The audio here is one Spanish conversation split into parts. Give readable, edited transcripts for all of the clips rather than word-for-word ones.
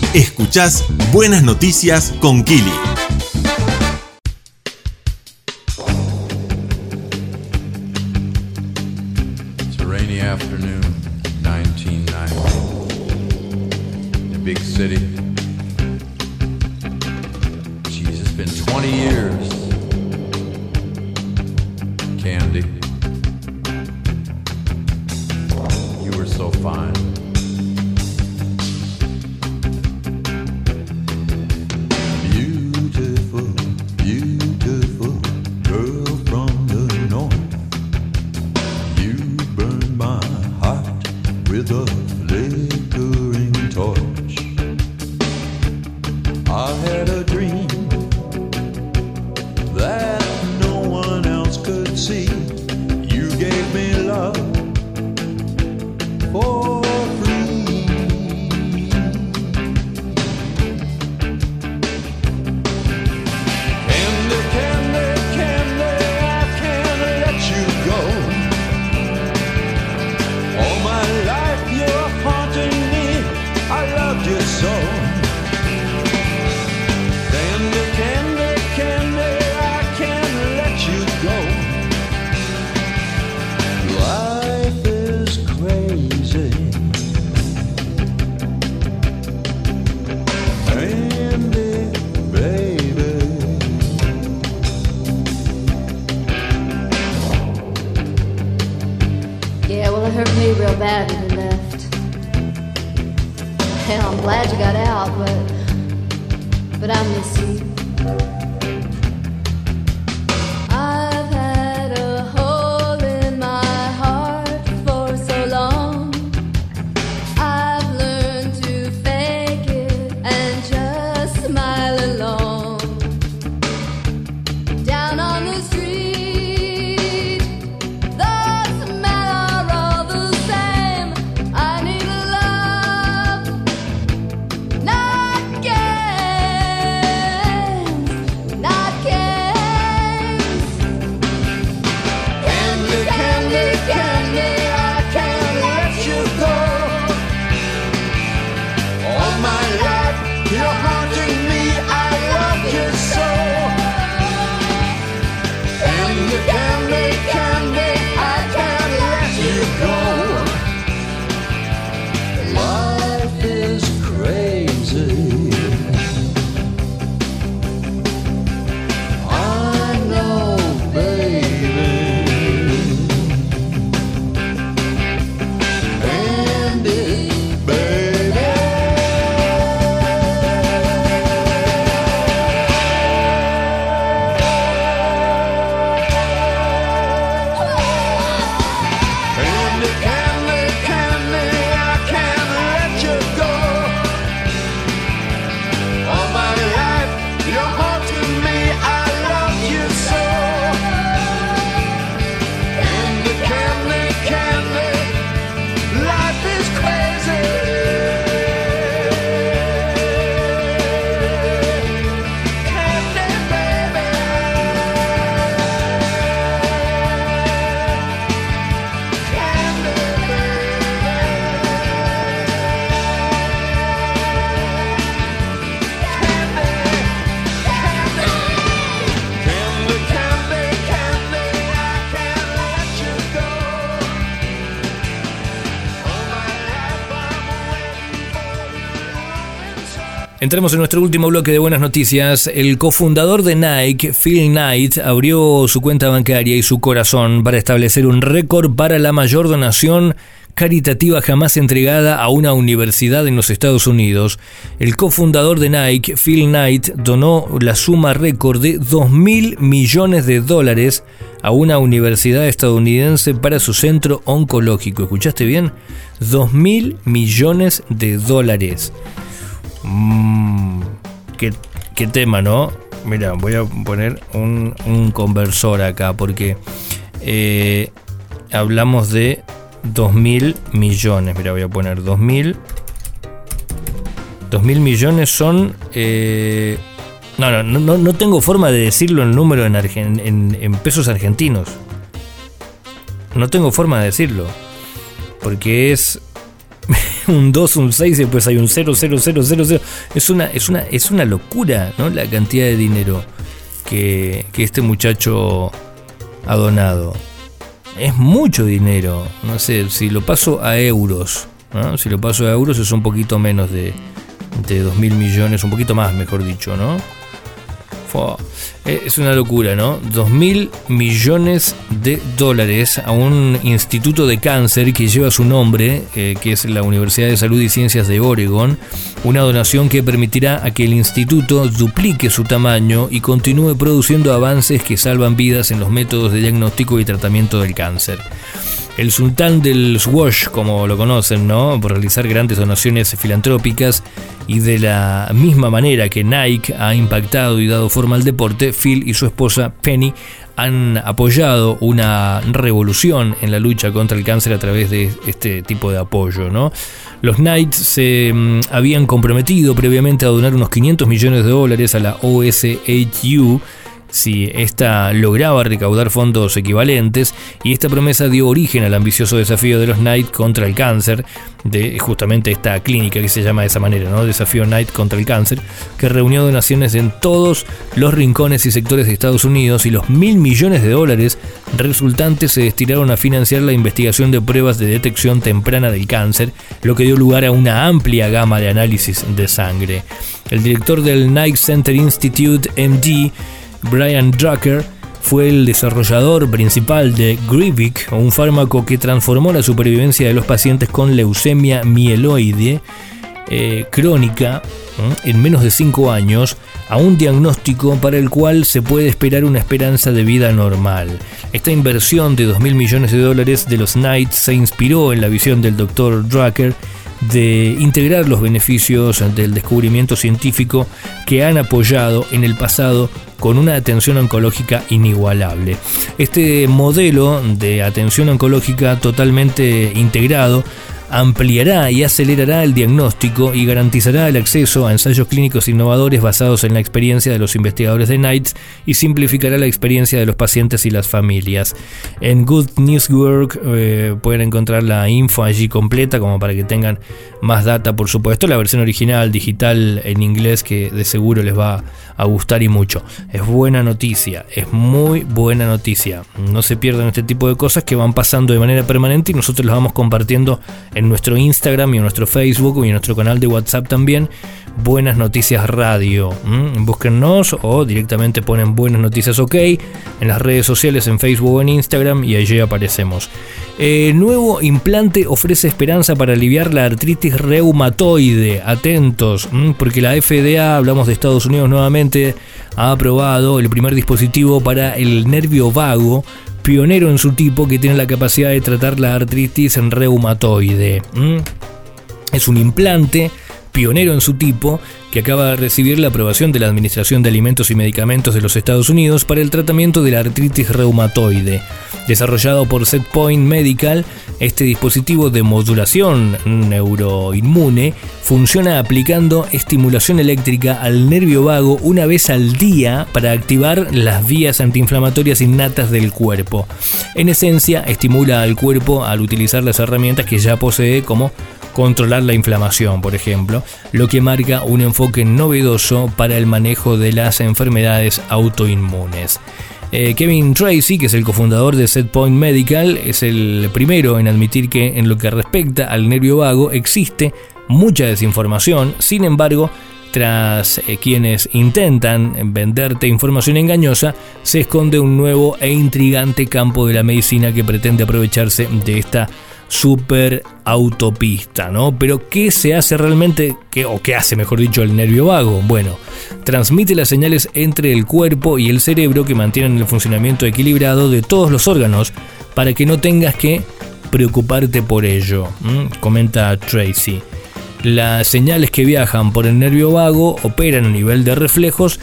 Escuchás Buenas Noticias con Kili. It's a rainy afternoon, 1990. In a big city. Jeez, it's been 20 years. Candy, you were so fine. Beautiful, beautiful girl from the north. You burned my heart with a flickering torch. I had a dream that no one else could see. You gave me love for free. Candy, candy, candy, I can't let you go. All my life you're haunting me, I loved you so. Candy, candy, candy, I can't let you go. Life is crazy. Candy, baby. Yeah, well, it hurt me real bad when you left. Hell, I'm glad you got out, but I miss you. I've had a hole in my heart for so long. I've learned to fake it and just smile along. Down on the street, the smell are all the same. I need love, not games, not games. Candy, candy, candy, I can't let you go. All my life you're haunting me, I love you so. Candy, candy, candy, I can't let you go. Life is crazy. I know, baby. Candy, baby. Candy, candy, candy, I can't let you go. All my life you're haunting me, I love you so. Candy, candy, candy, life is crazy. Candy, baby. Candy, Candy, candy, candy, I can't let you go. All my life I'm waiting for you. Entremos en nuestro último bloque de buenas noticias. El cofundador de Nike, Phil Knight, abrió su cuenta bancaria y su corazón para establecer un récord para la mayor donación caritativa jamás entregada a una universidad en los Estados Unidos. El cofundador de Nike, Phil Knight, donó la suma récord de $2.000 millones a una universidad estadounidense para su centro oncológico. ¿Escuchaste bien? $2.000 millones. Qué tema, ¿no? Mira, voy a poner un conversor acá porque hablamos de 2.000 millones. Mira, voy a poner 2.000 millones son... No tengo forma de decirlo en número en pesos argentinos. No tengo forma de decirlo. Porque es un 2, un 6 y después hay un 0, 0, 0, 0, 0. Es una locura, ¿no? La cantidad de dinero que este muchacho ha donado. Es mucho dinero. No sé, si lo paso a euros, ¿no? Si lo paso a euros es un poquito menos de 2.000 millones, un poquito más, mejor dicho, ¿no? Es una locura, ¿no? 2.000 millones de dólares a un instituto de cáncer que lleva su nombre, que es la Universidad de Salud y Ciencias de Oregon. Una donación que permitirá a que el instituto duplique su tamaño y continúe produciendo avances que salvan vidas en los métodos de diagnóstico y tratamiento del cáncer. El sultán del squash, como lo conocen, ¿no? Por realizar grandes donaciones filantrópicas, y de la misma manera que Nike ha impactado y dado forma al deporte, Phil y su esposa Penny han apoyado una revolución en la lucha contra el cáncer a través de este tipo de apoyo, ¿no? Los Knights se habían comprometido previamente a donar unos $500 millones a la OSHU si ésta lograba recaudar fondos equivalentes, y esta promesa dio origen al ambicioso desafío de los Knights contra el cáncer, de justamente esta clínica que se llama de esa manera, ¿no? Desafío Knight contra el cáncer, que reunió donaciones en todos los rincones y sectores de Estados Unidos, y los $1.000 millones resultantes se destinaron a financiar la investigación de pruebas de detección temprana del cáncer, lo que dio lugar a una amplia gama de análisis de sangre. El director del Knight Center Institute, MD, Brian Drucker, fue el desarrollador principal de Gleevec, un fármaco que transformó la supervivencia de los pacientes con leucemia mieloide crónica en menos de 5 años a un diagnóstico para el cual se puede esperar una esperanza de vida normal. Esta inversión de $2.000 millones de los Knights se inspiró en la visión del Dr. Drucker de integrar los beneficios del descubrimiento científico que han apoyado en el pasado con una atención oncológica inigualable. Este modelo de atención oncológica totalmente integrado ampliará y acelerará el diagnóstico y garantizará el acceso a ensayos clínicos innovadores basados en la experiencia de los investigadores de Knights y simplificará la experiencia de los pacientes y las familias. En Good News Network pueden encontrar la info allí completa, como para que tengan más data, por supuesto. La versión original digital en inglés, que de seguro les va a gustar y mucho. Es buena noticia, es muy buena noticia. No se pierdan este tipo de cosas que van pasando de manera permanente y nosotros las vamos compartiendo en nuestro Instagram y en nuestro Facebook y en nuestro canal de WhatsApp también. Buenas Noticias Radio. Búsquennos o directamente ponen Buenas Noticias OK en las redes sociales, en Facebook o en Instagram, y allí aparecemos. Nuevo implante ofrece esperanza para aliviar la artritis reumatoide. Atentos, porque la FDA, hablamos de Estados Unidos nuevamente, ha aprobado el primer dispositivo para el nervio vago, pionero en su tipo, que tiene la capacidad de tratar la artritis reumatoide. Es un implante pionero en su tipo que acaba de recibir la aprobación de la Administración de Alimentos y Medicamentos de los Estados Unidos para el tratamiento de la artritis reumatoide. Desarrollado por Setpoint Medical, este dispositivo de modulación neuroinmune funciona aplicando estimulación eléctrica al nervio vago una vez al día para activar las vías antiinflamatorias innatas del cuerpo. En esencia, estimula al cuerpo al utilizar las herramientas que ya posee, como controlar la inflamación, por ejemplo, lo que marca un enfoque novedoso para el manejo de las enfermedades autoinmunes. Kevin Tracy, que es el cofundador de Setpoint Medical, es el primero en admitir que en lo que respecta al nervio vago existe mucha desinformación. Sin embargo, tras quienes intentan venderte información engañosa, se esconde un nuevo e intrigante campo de la medicina que pretende aprovecharse de esta super autopista, ¿no? Pero ¿qué se hace realmente? ¿Qué hace, mejor dicho, el nervio vago? Bueno, transmite las señales entre el cuerpo y el cerebro que mantienen el funcionamiento equilibrado de todos los órganos para que no tengas que preocuparte por ello, comenta Tracy. Las señales que viajan por el nervio vago operan a nivel de reflejos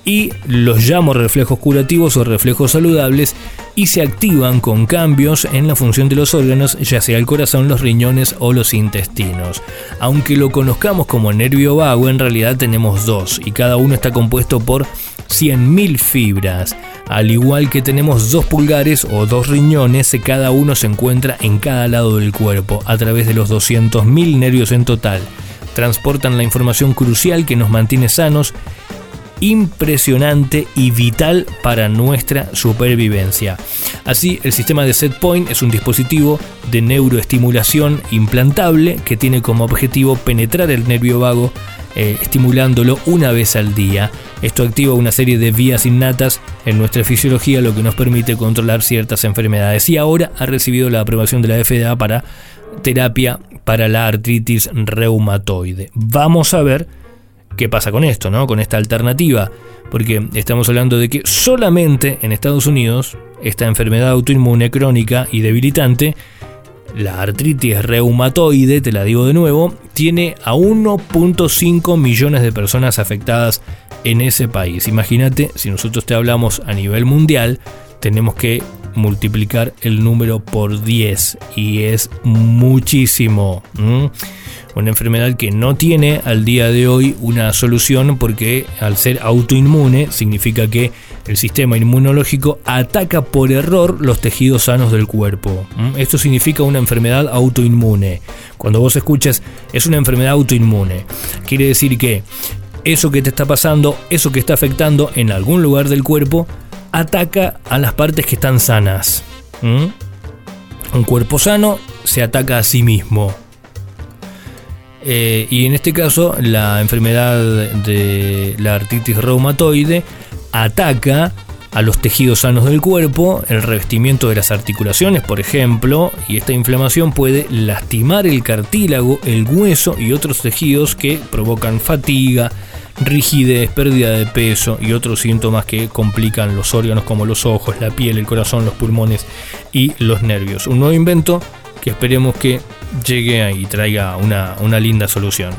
y los llamo reflejos curativos o reflejos saludables, y se activan con cambios en la función de los órganos, ya sea el corazón, los riñones o los intestinos. Aunque lo conozcamos como nervio vago, en realidad tenemos dos, y cada uno está compuesto por 100.000 fibras. Al igual que tenemos 2 pulgares o 2 riñones, cada uno se encuentra en cada lado del cuerpo, a través de los 200.000 nervios en total. Transportan la información crucial que nos mantiene sanos, impresionante y vital para nuestra supervivencia. Así, el sistema de SetPoint es un dispositivo de neuroestimulación implantable que tiene como objetivo penetrar el nervio vago, estimulándolo una vez al día. Esto activa una serie de vías innatas en nuestra fisiología, lo que nos permite controlar ciertas enfermedades, y ahora ha recibido la aprobación de la FDA para terapia para la artritis reumatoide. Vamos a ver qué pasa con esto, ¿no? Con esta alternativa, porque estamos hablando de que solamente en Estados Unidos esta enfermedad autoinmune crónica y debilitante, la artritis reumatoide, te la digo de nuevo, tiene a 1.5 millones de personas afectadas en ese país. Imagínate, si nosotros te hablamos a nivel mundial, tenemos que multiplicar el número por 10 y es muchísimo. Una enfermedad que no tiene al día de hoy una solución, porque al ser autoinmune significa que el sistema inmunológico ataca por error los tejidos sanos del cuerpo. Esto significa una enfermedad autoinmune. Cuando vos escuchas es una enfermedad autoinmune, quiere decir que eso que te está pasando, eso que está afectando en algún lugar del cuerpo, ataca a las partes que están sanas. Un cuerpo sano se ataca a sí mismo. Y en este caso, la enfermedad de la artritis reumatoide ataca a los tejidos sanos del cuerpo, el revestimiento de las articulaciones, por ejemplo, y esta inflamación puede lastimar el cartílago, el hueso y otros tejidos que provocan fatiga, rigidez, pérdida de peso y otros síntomas que complican los órganos como los ojos, la piel, el corazón, los pulmones y los nervios. Un nuevo invento que esperemos que llegue y traiga una linda solución.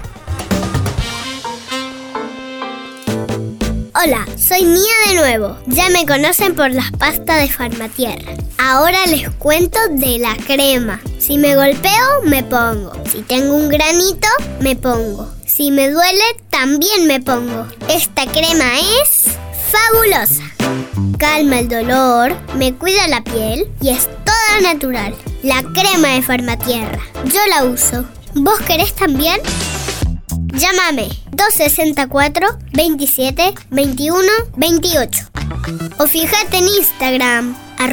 Hola, soy Mía de nuevo. Ya me conocen por las pastas de Farmatierra. Ahora les cuento de la crema. Si me golpeo, me pongo. Si tengo un granito, me pongo. Si me duele, también me pongo. Esta crema es fabulosa. Calma el dolor, me cuida la piel y es toda natural. La crema de Farmatierra. Yo la uso. ¿Vos querés también? Llámame 264 27 21 28 o fíjate en Instagram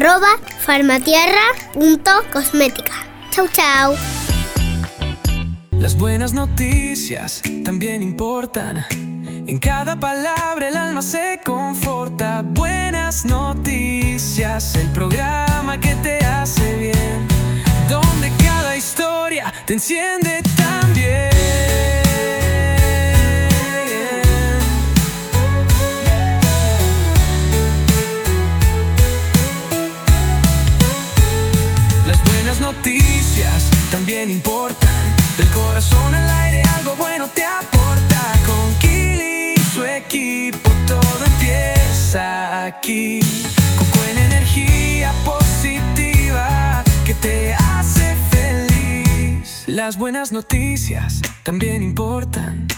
@farmatierra.cosmética. Chau chau. Las buenas noticias también importan. En cada palabra el alma se conforta. Buenas noticias, el programa que te hace bien, donde cada historia te enciende también. Las buenas noticias también importan. Del corazón al aire algo bueno te aporta. Con Kili y su equipo todo empieza aquí. Con buena energía positiva que te hace feliz. Las buenas noticias también importan.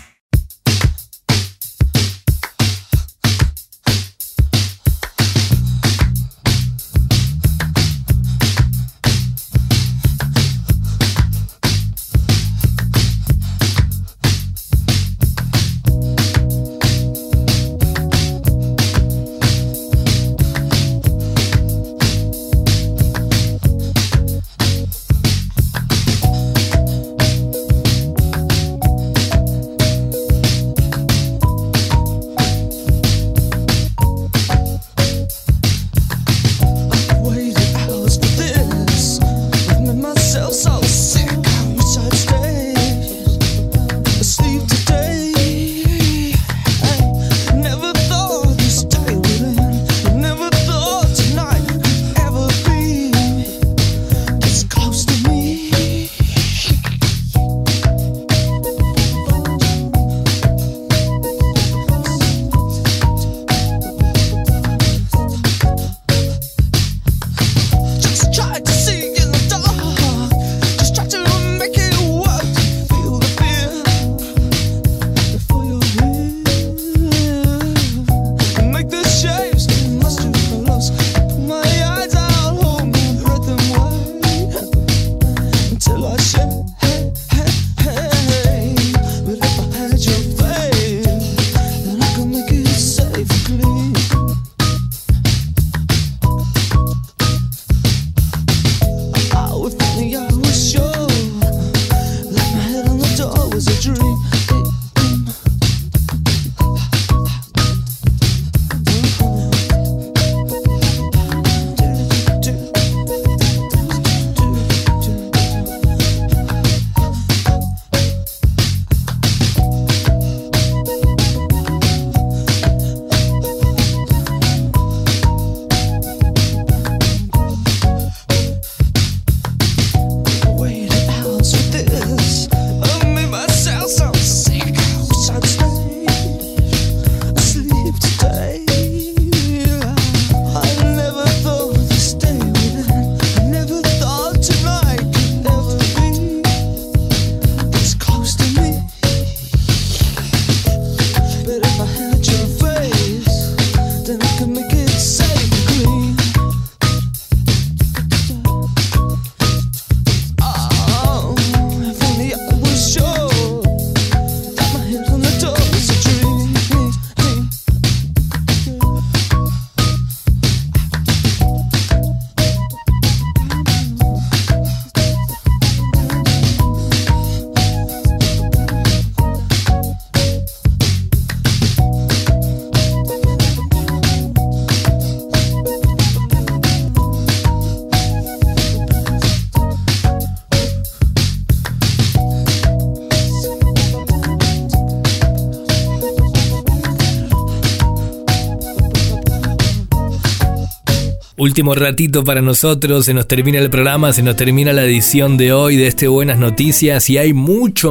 Último ratito para nosotros, se nos termina el programa, se nos termina la edición de hoy de este Buenas Noticias y hay mucho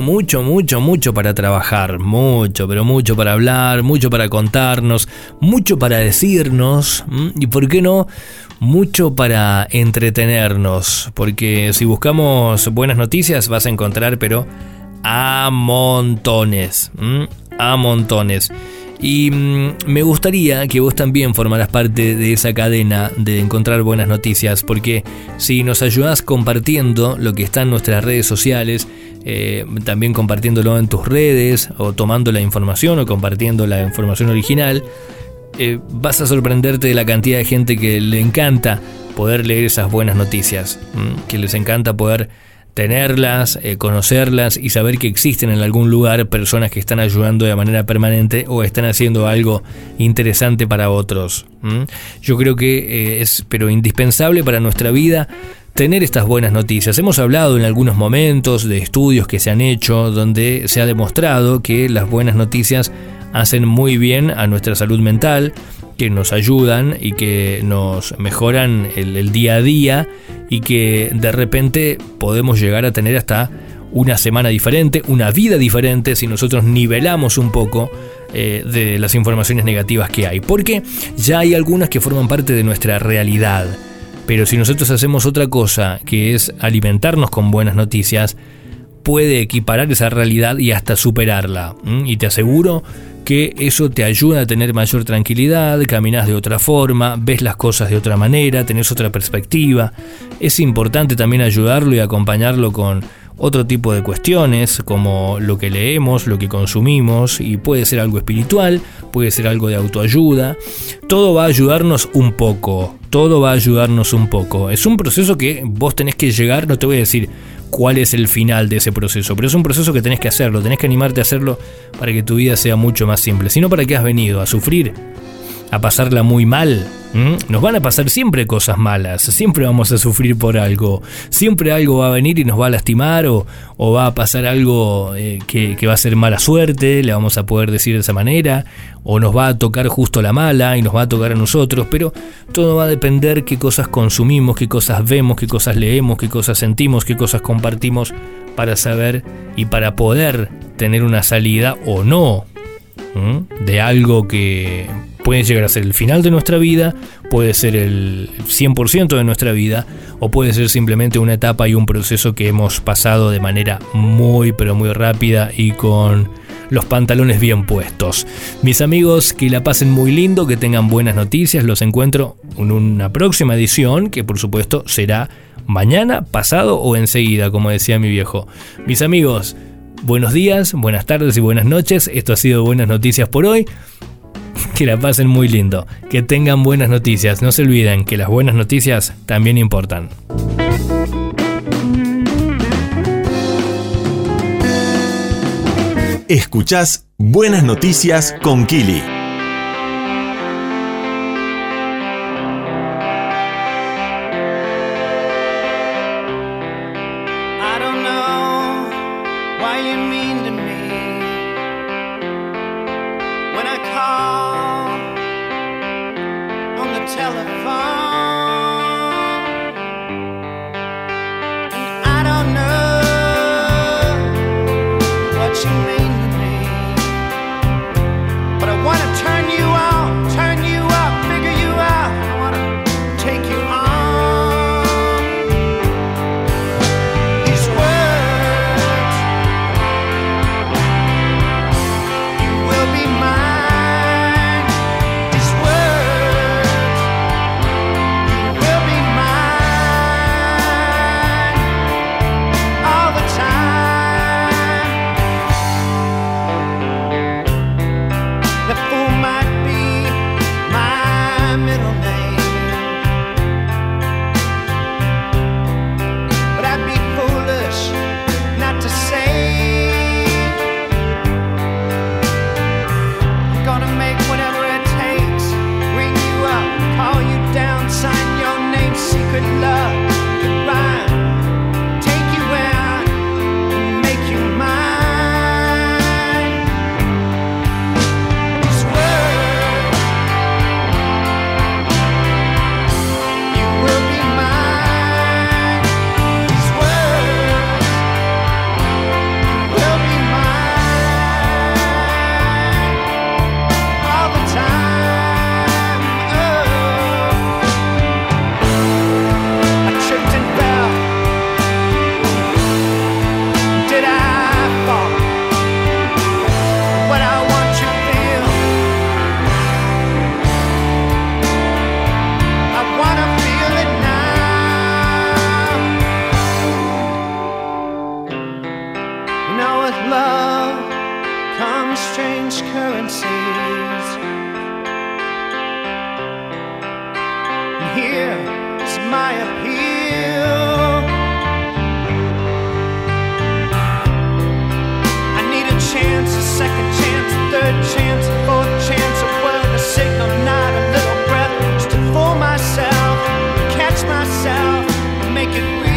para trabajar, mucho, pero mucho para hablar, mucho para contarnos, mucho para decirnos y por qué no, mucho para entretenernos, porque si buscamos buenas noticias vas a encontrar, pero a montones, a montones. Y me gustaría que vos también formaras parte de esa cadena de encontrar buenas noticias, porque si nos ayudás compartiendo lo que está en nuestras redes sociales, también compartiéndolo en tus redes, o tomando la información o compartiendo la información original, vas a sorprenderte de la cantidad de gente que le encanta poder leer esas buenas noticias, que les encanta poder tenerlas, conocerlas y saber que existen en algún lugar personas que están ayudando de manera permanente o están haciendo algo interesante para otros. Yo creo que es pero indispensable para nuestra vida tener estas buenas noticias. Hemos hablado en algunos momentos de estudios que se han hecho donde se ha demostrado que las buenas noticias hacen muy bien a nuestra salud mental, que nos ayudan y que nos mejoran el día a día y que de repente podemos llegar a tener hasta una semana diferente, una vida diferente si nosotros nivelamos un poco de las informaciones negativas que hay, porque ya hay algunas que forman parte de nuestra realidad, pero si nosotros hacemos otra cosa que es alimentarnos con buenas noticias, puede equiparar esa realidad y hasta superarla, y te aseguro que eso te ayuda a tener mayor tranquilidad, caminás de otra forma, ves las cosas de otra manera, tenés otra perspectiva. Es importante también ayudarlo y acompañarlo con otro tipo de cuestiones, como lo que leemos, lo que consumimos, y puede ser algo espiritual, puede ser algo de autoayuda. Todo va a ayudarnos un poco, Es un proceso que vos tenés que llegar, no te voy a decir cuál es el final de ese proceso, pero es un proceso que tenés que hacerlo, tenés que animarte a hacerlo para que tu vida sea mucho más simple. Si no, ¿para qué has venido? ¿A sufrir? ¿A pasarla muy mal? Nos van a pasar siempre cosas malas, siempre vamos a sufrir por algo, siempre algo va a venir y nos va a lastimar o va a pasar algo que va a ser mala suerte, le vamos a poder decir de esa manera, o nos va a tocar justo la mala y nos va a tocar a nosotros, pero todo va a depender qué cosas consumimos, qué cosas vemos, qué cosas leemos, qué cosas sentimos, qué cosas compartimos para saber y para poder tener una salida o no de algo que puede llegar a ser el final de nuestra vida, puede ser el 100% de nuestra vida, o puede ser simplemente una etapa y un proceso que hemos pasado de manera muy pero muy rápida y con los pantalones bien puestos. Mis amigos, que la pasen muy lindo, que tengan buenas noticias. Los encuentro en una próxima edición, que por supuesto será mañana, pasado o enseguida, como decía mi viejo. Mis amigos, buenos días, buenas tardes y buenas noches. Esto ha sido Buenas Noticias por hoy. Que la pasen muy lindo, que tengan buenas noticias. No se olviden que las buenas noticias también importan. Escuchás Buenas Noticias con Kili. What you mean to me, but I wanna consequences. And here is my appeal. I need a chance, a second chance, a third chance, a fourth chance, a word, a signal, not a little breath, just to fool myself, catch myself, make it real.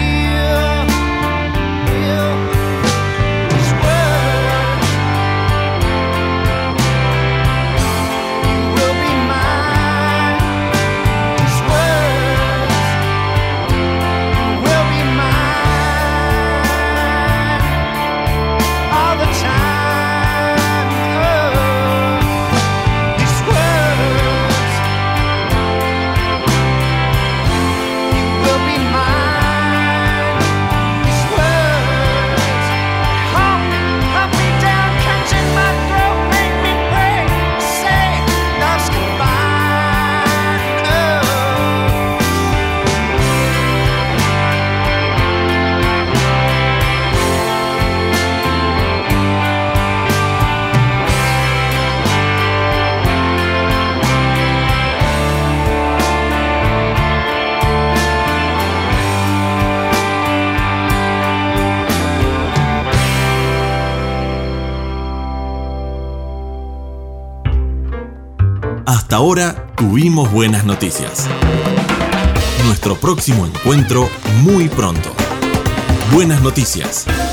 Hasta ahora tuvimos buenas noticias. Nuestro próximo encuentro muy pronto. Buenas noticias.